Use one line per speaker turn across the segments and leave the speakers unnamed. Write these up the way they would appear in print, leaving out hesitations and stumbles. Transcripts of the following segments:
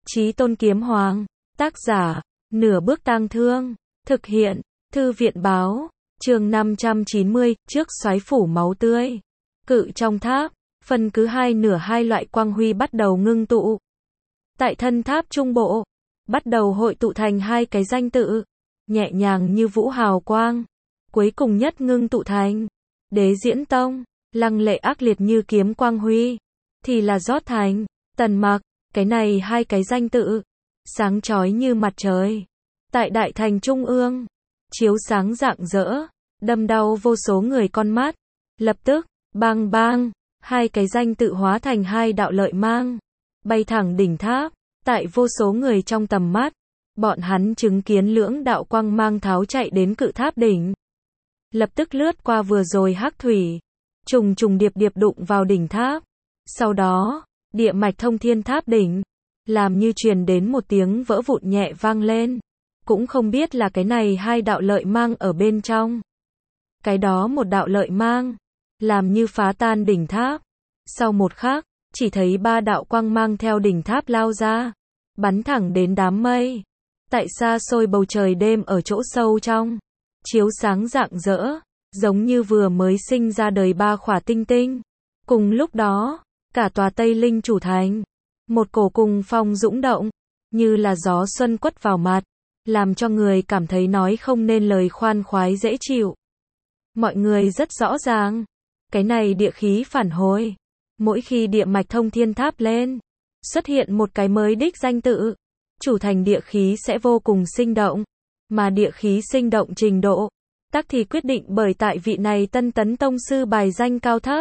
Chí Tôn Kiếm Hoàng, tác giả, Nửa Bước Tang Thương, thực hiện, Thư viện báo, chương 590, trước xoáy phủ máu tươi. Cự trong tháp, phần cứ hai nửa hai loại quang huy bắt đầu ngưng tụ. Tại thân tháp trung bộ, bắt đầu hội tụ thành hai cái danh tự, nhẹ nhàng như vũ hào quang. Cuối cùng nhất ngưng tụ thành Đế Diễn Tông, lăng lệ ác liệt như kiếm quang huy, thì là rót thành Tần Mặc. Cái này hai cái danh tự, sáng chói như mặt trời, tại đại thành trung ương, chiếu sáng rạng rỡ, đâm đau vô số người con mắt. Lập tức, bang bang, hai cái danh tự hóa thành hai đạo lợi mang, bay thẳng đỉnh tháp. Tại vô số người trong tầm mắt, bọn hắn chứng kiến lưỡng đạo quang mang tháo chạy đến cự tháp đỉnh. Lập tức lướt qua vừa rồi hắc thủy, trùng trùng điệp điệp đụng vào đỉnh tháp. Sau đó, địa mạch thông thiên tháp đỉnh, làm như truyền đến một tiếng vỡ vụn nhẹ vang lên. Cũng không biết là cái này hai đạo lợi mang ở bên trong. Cái đó một đạo lợi mang, làm như phá tan đỉnh tháp. Sau một khắc, chỉ thấy ba đạo quang mang theo đỉnh tháp lao ra, bắn thẳng đến đám mây. Tại xa xôi bầu trời đêm ở chỗ sâu trong, chiếu sáng rạng rỡ, giống như vừa mới sinh ra đời ba khỏa tinh tinh. Cùng lúc đó, cả tòa Tây Linh chủ thành, một cổ cùng phong dũng động, như là gió xuân quất vào mặt, làm cho người cảm thấy nói không nên lời khoan khoái dễ chịu. Mọi người rất rõ ràng, cái này địa khí phản hồi, mỗi khi địa mạch thông thiên tháp lên, xuất hiện một cái mới đích danh tự, chủ thành địa khí sẽ vô cùng sinh động, mà địa khí sinh động trình độ, tắc thì quyết định bởi tại vị này tân tấn tông sư bài danh cao thấp.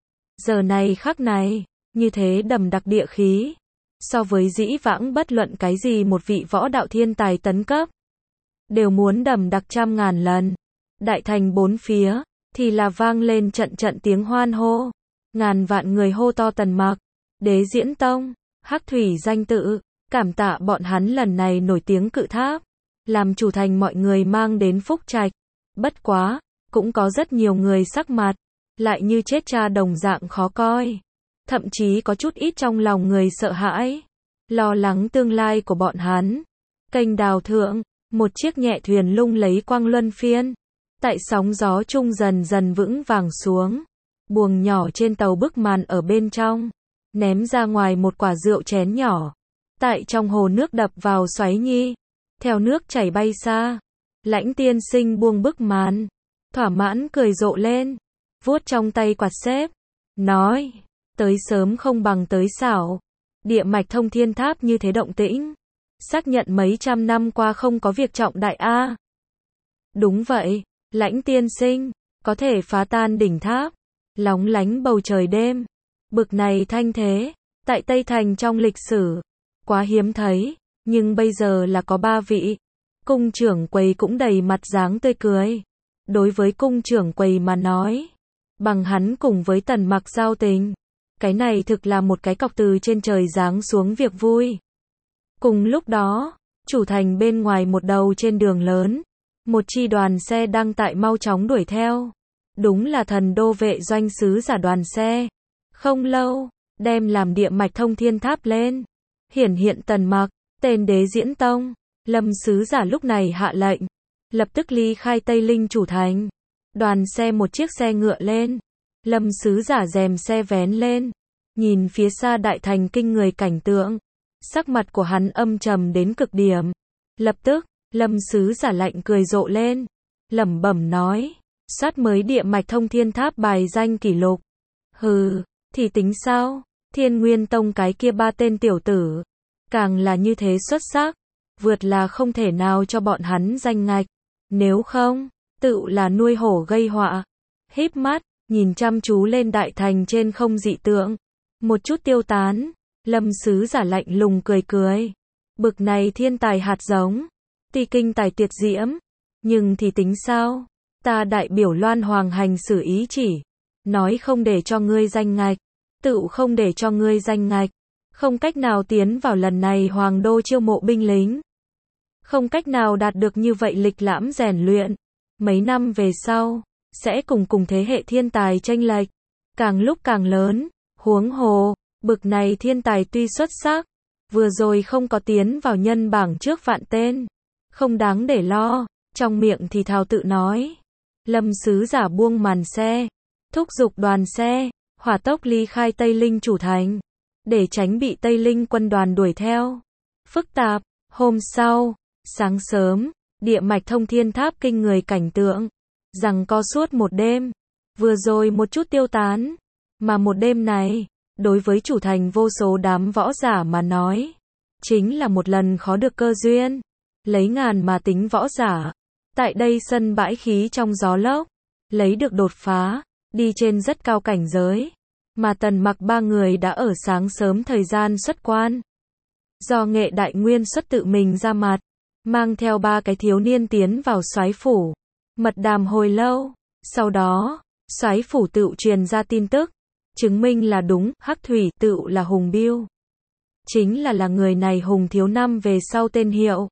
Giờ này khắc này, như thế đầm đặc địa khí, so với dĩ vãng bất luận cái gì một vị võ đạo thiên tài tấn cấp, đều muốn đầm đặc trăm ngàn lần. Đại thành bốn phía, thì là vang lên trận trận tiếng hoan hô, ngàn vạn người hô to Tần Mặc, Đế Diễn Tông, hắc thủy danh tự, cảm tạ bọn hắn lần này nổi tiếng cự tháp, làm chủ thành mọi người mang đến phúc trạch. Bất quá, cũng có rất nhiều người sắc mặt, lại như chết cha đồng dạng khó coi. Thậm chí có chút ít trong lòng người sợ hãi, lo lắng tương lai của bọn hắn. Kênh đào thượng, một chiếc nhẹ thuyền lung lấy quang luân phiên, tại sóng gió trung dần dần vững vàng xuống. Buồng nhỏ trên tàu bức màn ở bên trong, ném ra ngoài một quả rượu chén nhỏ. Tại trong hồ nước đập vào xoáy nhi, theo nước chảy bay xa. Lãnh tiên sinh buông bức màn, thỏa mãn cười rộ lên, vuốt trong tay quạt xếp, nói, tới sớm không bằng tới xảo. Địa mạch thông thiên tháp như thế động tĩnh, xác nhận mấy trăm năm qua không có việc trọng đại a. Đúng vậy, Lãnh tiên sinh, có thể phá tan đỉnh tháp, lóng lánh bầu trời đêm. Bực này thanh thế, tại Tây Thành trong lịch sử, quá hiếm thấy, nhưng bây giờ là có ba vị. Cung trưởng quầy cũng đầy mặt dáng tươi cười. Đối với cung trưởng quầy mà nói, bằng hắn cùng với Tần Mặc giao tình, cái này thực là một cái cọc từ trên trời giáng xuống việc vui. Cùng lúc đó, chủ thành bên ngoài một đầu trên đường lớn, một chi đoàn xe đang tại mau chóng đuổi theo. Đúng là thần đô vệ doanh sứ giả đoàn xe. Không lâu, đem làm địa mạch thông thiên tháp lên, hiển hiện Tần Mặc, tên Đế Diễn Tông. Lâm sứ giả lúc này hạ lệnh, lập tức ly khai Tây Linh chủ thành. Đoàn xe một chiếc xe ngựa lên, Lâm sứ giả rèm xe vén lên, nhìn phía xa đại thành kinh người cảnh tượng, sắc mặt của hắn âm trầm đến cực điểm. Lập tức, Lâm sứ giả lạnh cười rộ lên, lẩm bẩm nói, soát mới địa mạch thông thiên tháp bài danh kỷ lục. Hừ, thì tính sao? Thiên Nguyên Tông cái kia ba tên tiểu tử, càng là như thế xuất sắc, vượt là không thể nào cho bọn hắn danh ngạch. Nếu không, tự là nuôi hổ gây họa. Híp mắt, nhìn chăm chú lên đại thành trên không dị tượng, một chút tiêu tán. Lâm sứ giả lạnh lùng cười cười. Bực này thiên tài hạt giống, tuy kinh tài tuyệt diễm, nhưng thì tính sao? Ta đại biểu Loan Hoàng hành xử ý chỉ, nói không để cho ngươi danh ngạch, tự không để cho ngươi danh ngạch, không cách nào tiến vào lần này Hoàng đô chiêu mộ binh lính. Không cách nào đạt được như vậy lịch lãm rèn luyện, mấy năm về sau, sẽ cùng thế hệ thiên tài chênh lệch, càng lúc càng lớn. Huống hồ, bực này thiên tài tuy xuất sắc, Vừa rồi không có tiến vào nhân bảng trước vạn tên. Không đáng để lo, trong miệng thì thào tự nói. Lâm sứ giả buông màn xe, thúc giục đoàn xe, hỏa tốc ly khai Tây Linh chủ thành, để tránh bị Tây Linh quân đoàn đuổi theo. Phức tạp, hôm sau, sáng sớm, địa mạch thông thiên tháp kinh người cảnh tượng, rằng co suốt một đêm, vừa rồi một chút tiêu tán, mà một đêm này, đối với chủ thành vô số đám võ giả mà nói, chính là một lần khó được cơ duyên, lấy ngàn mà tính võ giả, tại đây sân bãi khí trong gió lốc, lấy được đột phá, đi trên rất cao cảnh giới, mà Tần Mặc ba người đã ở sáng sớm thời gian xuất quan. Do Nghệ Đại Nguyên xuất tự mình ra mặt, mang theo ba cái thiếu niên tiến vào soái phủ, mật đàm hồi lâu, sau đó, soái phủ tự truyền ra tin tức, chứng minh là đúng, Hắc Thủy tự là Hùng Biêu. Chính là người này Hùng thiếu năm về sau tên hiệu.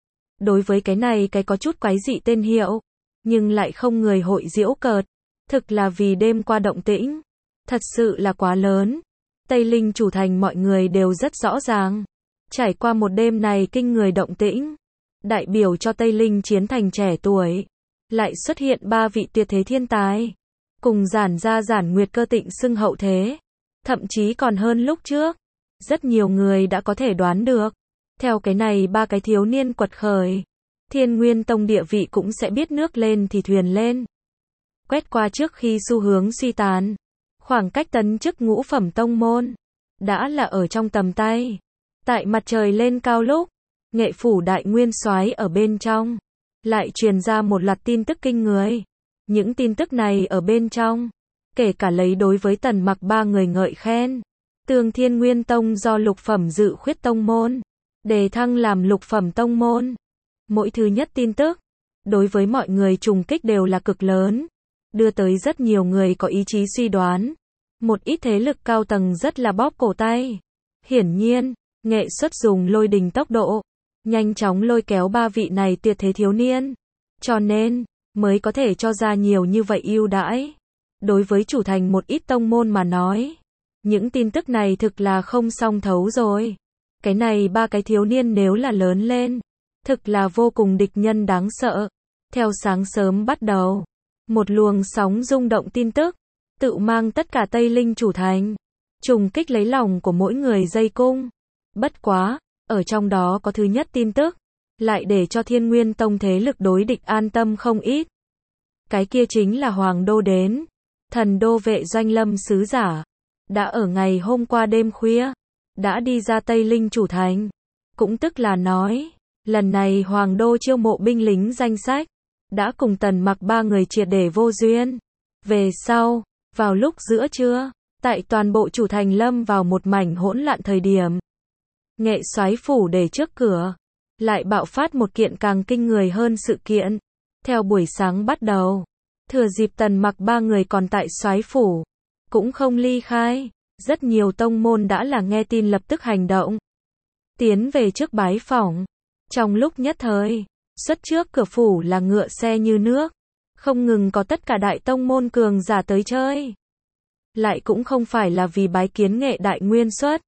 Đối với cái này cái có chút quái dị tên hiệu, nhưng lại không người hội giễu cợt, thực là vì đêm qua động tĩnh, thật sự là quá lớn. Tây Linh chủ thành mọi người đều rất rõ ràng, trải qua một đêm này kinh người động tĩnh, đại biểu cho Tây Linh chiến thành trẻ tuổi, lại xuất hiện ba vị tuyệt thế thiên tài, cùng Giản Gia Giản Nguyệt Cơ Tịnh xưng hậu thế, thậm chí còn hơn lúc trước. Rất nhiều người đã có thể đoán được, theo cái này ba cái thiếu niên quật khởi, Thiên Nguyên Tông địa vị cũng sẽ biết nước lên thì thuyền lên. Quét qua trước khi xu hướng suy tàn, khoảng cách tấn chức ngũ phẩm tông môn, đã là ở trong tầm tay. Tại mặt trời lên cao lúc, Nghệ phủ đại nguyên soái ở bên trong, lại truyền ra một loạt tin tức kinh người. Những tin tức này ở bên trong, kể cả lấy đối với Tần Mặc ba người ngợi khen. Tường Thiên Nguyên Tông do lục phẩm dự khuyết tông môn, đề thăng làm lục phẩm tông môn. Mỗi thứ nhất tin tức, đối với mọi người trùng kích đều là cực lớn, đưa tới rất nhiều người có ý chí suy đoán. Một ít thế lực cao tầng rất là bóp cổ tay. Hiển nhiên, nghệ xuất dùng lôi đình tốc độ, nhanh chóng lôi kéo ba vị này tuyệt thế thiếu niên. Cho nên, mới có thể cho ra nhiều như vậy ưu đãi. Đối với chủ thành một ít tông môn mà nói, những tin tức này thực là không song thấu rồi. Cái này ba cái thiếu niên nếu là lớn lên, thực là vô cùng địch nhân đáng sợ. Theo sáng sớm bắt đầu, một luồng sóng rung động tin tức, tự mang tất cả Tây Linh chủ thành, trùng kích lấy lòng của mỗi người dây cung. Bất quá, ở trong đó có thứ nhất tin tức, lại để cho Thiên Nguyên Tông thế lực đối địch an tâm không ít. Cái kia chính là Hoàng Đô đến, Thần Đô vệ doanh Lâm sứ giả, đã ở ngày hôm qua đêm khuya, đã đi ra Tây Linh chủ thành. Cũng tức là nói, lần này Hoàng Đô chiêu mộ binh lính danh sách, đã cùng Tần Mặc ba người triệt để vô duyên. Về sau, vào lúc giữa trưa, tại toàn bộ chủ thành lâm vào một mảnh hỗn loạn thời điểm, Nghệ soái phủ để trước cửa, lại bạo phát một kiện càng kinh người hơn sự kiện. Theo buổi sáng bắt đầu, thừa dịp Tần Mặc ba người còn tại soái phủ, cũng không ly khai, rất nhiều tông môn đã là nghe tin lập tức hành động, tiến về trước bái phỏng. Trong lúc nhất thời, xuất trước cửa phủ là ngựa xe như nước, không ngừng có tất cả đại tông môn cường giả tới chơi. Lại cũng không phải là vì bái kiến Nghệ Đại Nguyên xuất,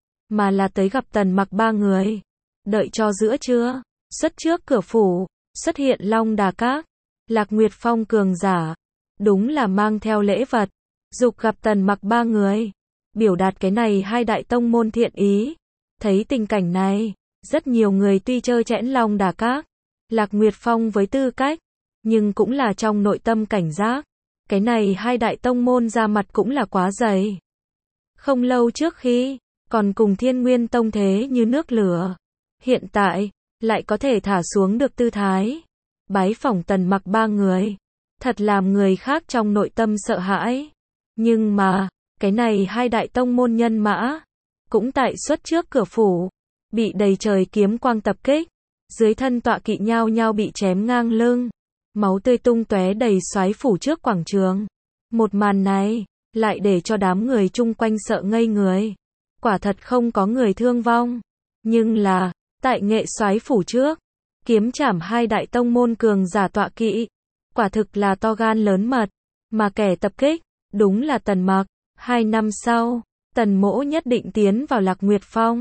mà là tới gặp Tần Mặc ba người. Đợi cho giữa trưa, xuất trước cửa phủ, xuất hiện Long Đà Các, Lạc Nguyệt Phong cường giả, đúng là mang theo lễ vật, dục gặp Tần Mặc ba người, biểu đạt cái này hai đại tông môn thiện ý. Thấy tình cảnh này, rất nhiều người tuy trơ trẽn Long Đà Các, Lạc Nguyệt Phong với tư cách, nhưng cũng là trong nội tâm cảnh giác. Cái này hai đại tông môn ra mặt cũng là quá dày. Không lâu trước khi, còn cùng Thiên Nguyên Tông thế như nước lửa. Hiện tại, lại có thể thả xuống được tư thái. Bái phỏng Tần Mặc ba người. Thật làm người khác trong nội tâm sợ hãi. Nhưng mà, cái này hai đại tông môn nhân mã, cũng tại xuất trước cửa phủ, bị đầy trời kiếm quang tập kích. Dưới thân tọa kỵ nhao nhao bị chém ngang lưng. Máu tươi tung tóe đầy soái phủ trước quảng trường. Một màn này, lại để cho đám người chung quanh sợ ngây người. Quả thật không có người thương vong. Nhưng là, tại Nghệ soái phủ trước, kiếm chảm hai đại tông môn cường giả tọa kỵ. Quả thực là to gan lớn mật. Mà kẻ tập kích, đúng là Tần Mặc. 2 năm sau, Tần Mỗ nhất định tiến vào Lạc Nguyệt Phong.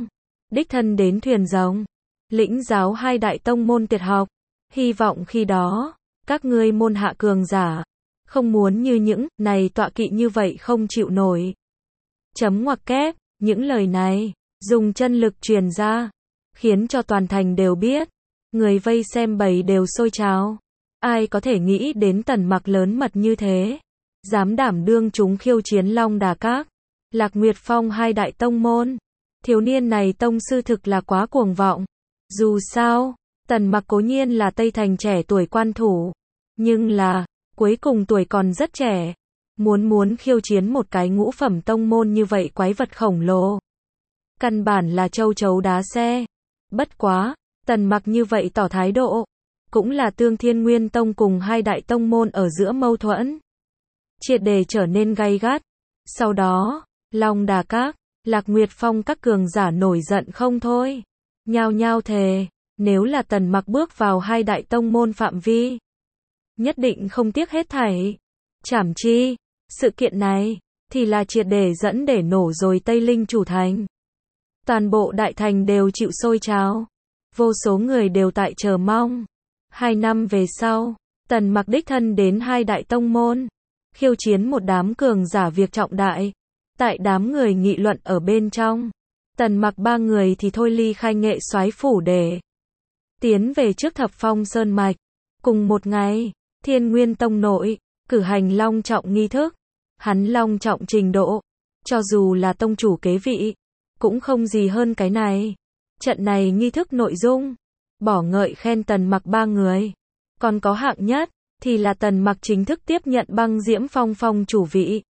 đích thân đến thuyền rồng, lĩnh giáo hai đại tông môn tuyệt học, hy vọng khi đó, các ngươi môn hạ cường giả, không muốn như những này tọa kỵ như vậy không chịu nổi. Chấm ngoặc kép, những lời này, dùng chân lực truyền ra, khiến cho toàn thành đều biết, người vây xem bầy đều sôi trào. Ai có thể nghĩ đến Tần Mặc lớn mật như thế, dám đảm đương chúng khiêu chiến Long Đà Các, Lạc Nguyệt Phong hai đại tông môn. Thiếu niên này tông sư thực là quá cuồng vọng. Dù sao, Tần Mặc cố nhiên là Tây Thành trẻ tuổi quan thủ, nhưng là, cuối cùng tuổi còn rất trẻ. Muốn khiêu chiến một cái ngũ phẩm tông môn như vậy quái vật khổng lồ. Căn bản là châu chấu đá xe. Bất quá, Tần Mặc như vậy tỏ thái độ, cũng là tương Thiên Nguyên Tông cùng hai đại tông môn ở giữa mâu thuẫn triệt để trở nên gay gắt. Sau đó, Long Đà Các, Lạc Nguyệt Phong các cường giả nổi giận không thôi, nhao nhao thề, nếu là Tần Mặc bước vào hai đại tông môn phạm vi, nhất định không tiếc hết thảy. Chảm chi, sự kiện này thì là triệt để dẫn để nổ rồi Tây Linh chủ thành. Toàn bộ đại thành đều chịu sôi trào, vô số người đều tại chờ mong. 2 năm về sau, Tần Mặc đích thân đến hai đại tông môn, khiêu chiến một đám cường giả việc trọng đại. Tại đám người nghị luận ở bên trong, Tần Mặc ba người thì thôi ly khai nghệ soái phủ để tiến về trước Thập Phong Sơn Mạch. Cùng một ngày, Thiên Nguyên Tông nội cử hành long trọng nghi thức. Hắn long trọng trình độ, cho dù là tông chủ kế vị, cũng không gì hơn cái này. Trận này nghi thức nội dung, bỏ ngợi khen Tần Mặc ba người. Còn có hạng nhất, thì là Tần Mặc chính thức tiếp nhận Băng Diễm Phong phong chủ vị.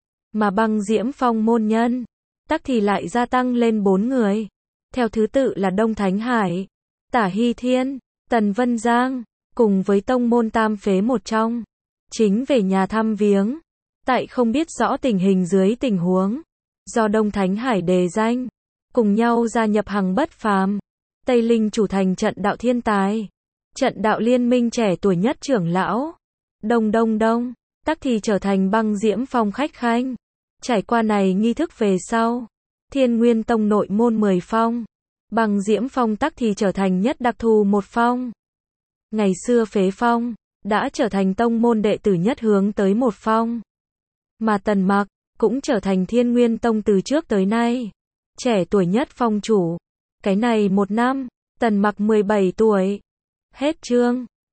Mà Băng Diễm Phong môn nhân, tắc thì lại gia tăng lên 4 người. Theo thứ tự là Đông Thánh Hải, Tả Hy Thiên, Tần Vân Giang, cùng với tông môn tam phế một trong. Chính về nhà thăm viếng. Tại không biết rõ tình hình dưới tình huống, do Đông Thánh Hải đề danh, cùng nhau gia nhập hàng bất phàm. Tây Linh chủ thành trận đạo thiên tài, trận đạo liên minh trẻ tuổi nhất trưởng lão. Đông, tắc thì trở thành Băng Diễm Phong khách khanh. Trải qua này nghi thức về sau, Thiên Nguyên Tông nội môn 10 phong, Băng Diễm Phong tắc thì trở thành nhất đặc thù một phong. Ngày xưa phế phong, đã trở thành tông môn đệ tử nhất hướng tới một phong. Mà Tần Mặc, cũng trở thành Thiên Nguyên Tông từ trước tới nay trẻ tuổi nhất phong chủ. Cái này một năm, Tần Mặc 17 tuổi. Hết chương.